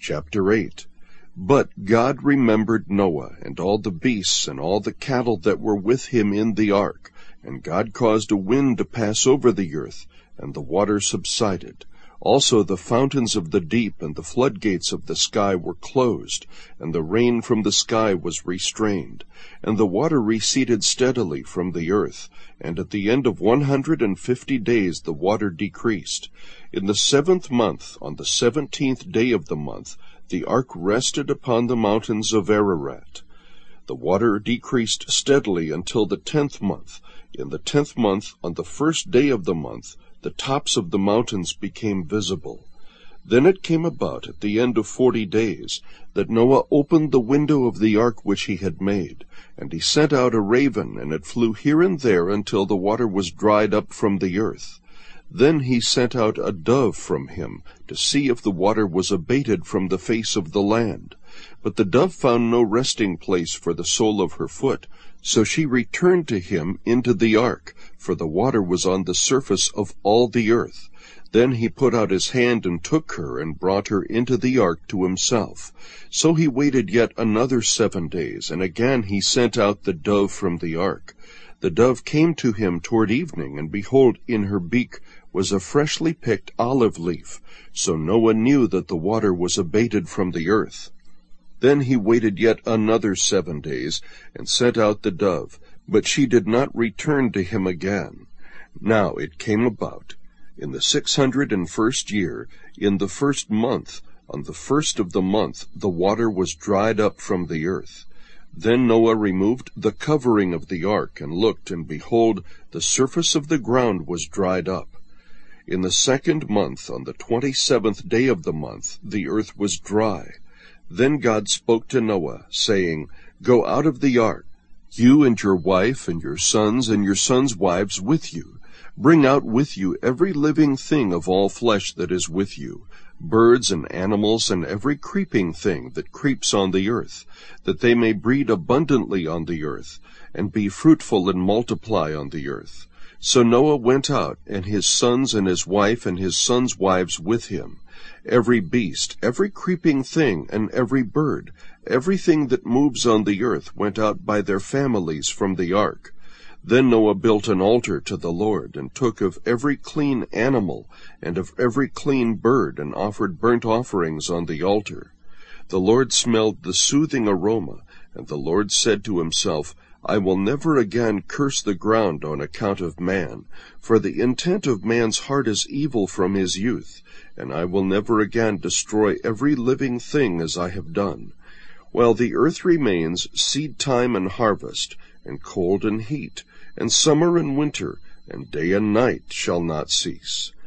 Chapter 8. But God remembered Noah, and all the beasts, and all the cattle that were with him in the ark. And God caused a wind to pass over the earth, and the water subsided. Also the fountains of the deep and the floodgates of the sky were closed, and the rain from the sky was restrained. And the water receded steadily from the earth, and at the end of 150 days the water decreased. In the 7th month, on the 17th day of the month, the ark rested upon the mountains of Ararat. The water decreased steadily until the 10th month. In the 10th month, on the 1st day of the month, the tops of the mountains became visible. Then it came about at the end of 40 days that Noah opened the window of the ark which he had made, and he sent out a raven, and it flew here and there until the water was dried up from the earth. Then he sent out a dove from him to see if the water was abated from the face of the land. But the dove found no resting place for the sole of her foot, so she returned to him into the ark, for the water was on the surface of all the earth. Then he put out his hand and took her and brought her into the ark to himself. So he waited yet another 7 days, and again he sent out the dove from the ark. The dove came to him toward evening, and behold, in her beak was a freshly picked olive leaf. So Noah knew that the water was abated from the earth. Then he waited yet another 7 days, and sent out the dove, but she did not return to him again. Now it came about, in the 601st year, in the 1st month, on the 1st of the month, the water was dried up from the earth. Then Noah removed the covering of the ark, and looked, and behold, the surface of the ground was dried up. In the 2nd month, on the 27th day of the month, the earth was dry. Then God spoke to Noah, saying, Go out of the ark, you and your wife and your sons wives with you. Bring out with you every living thing of all flesh that is with you, birds and animals and every creeping thing that creeps on the earth, that they may breed abundantly on the earth, and be fruitful and multiply on the earth. So Noah went out, and his sons and his wife and his sons' wives with him. Every beast, every creeping thing, and every bird, everything that moves on the earth went out by their families from the ark. Then Noah built an altar to the Lord, and took of every clean animal and of every clean bird, and offered burnt offerings on the altar. The Lord smelled the soothing aroma, and the Lord said to himself, I will never again curse the ground on account of man, for the intent of man's heart is evil from his youth, and I will never again destroy every living thing as I have done. While the earth remains, seed time and harvest, and cold and heat, and summer and winter, and day and night shall not cease.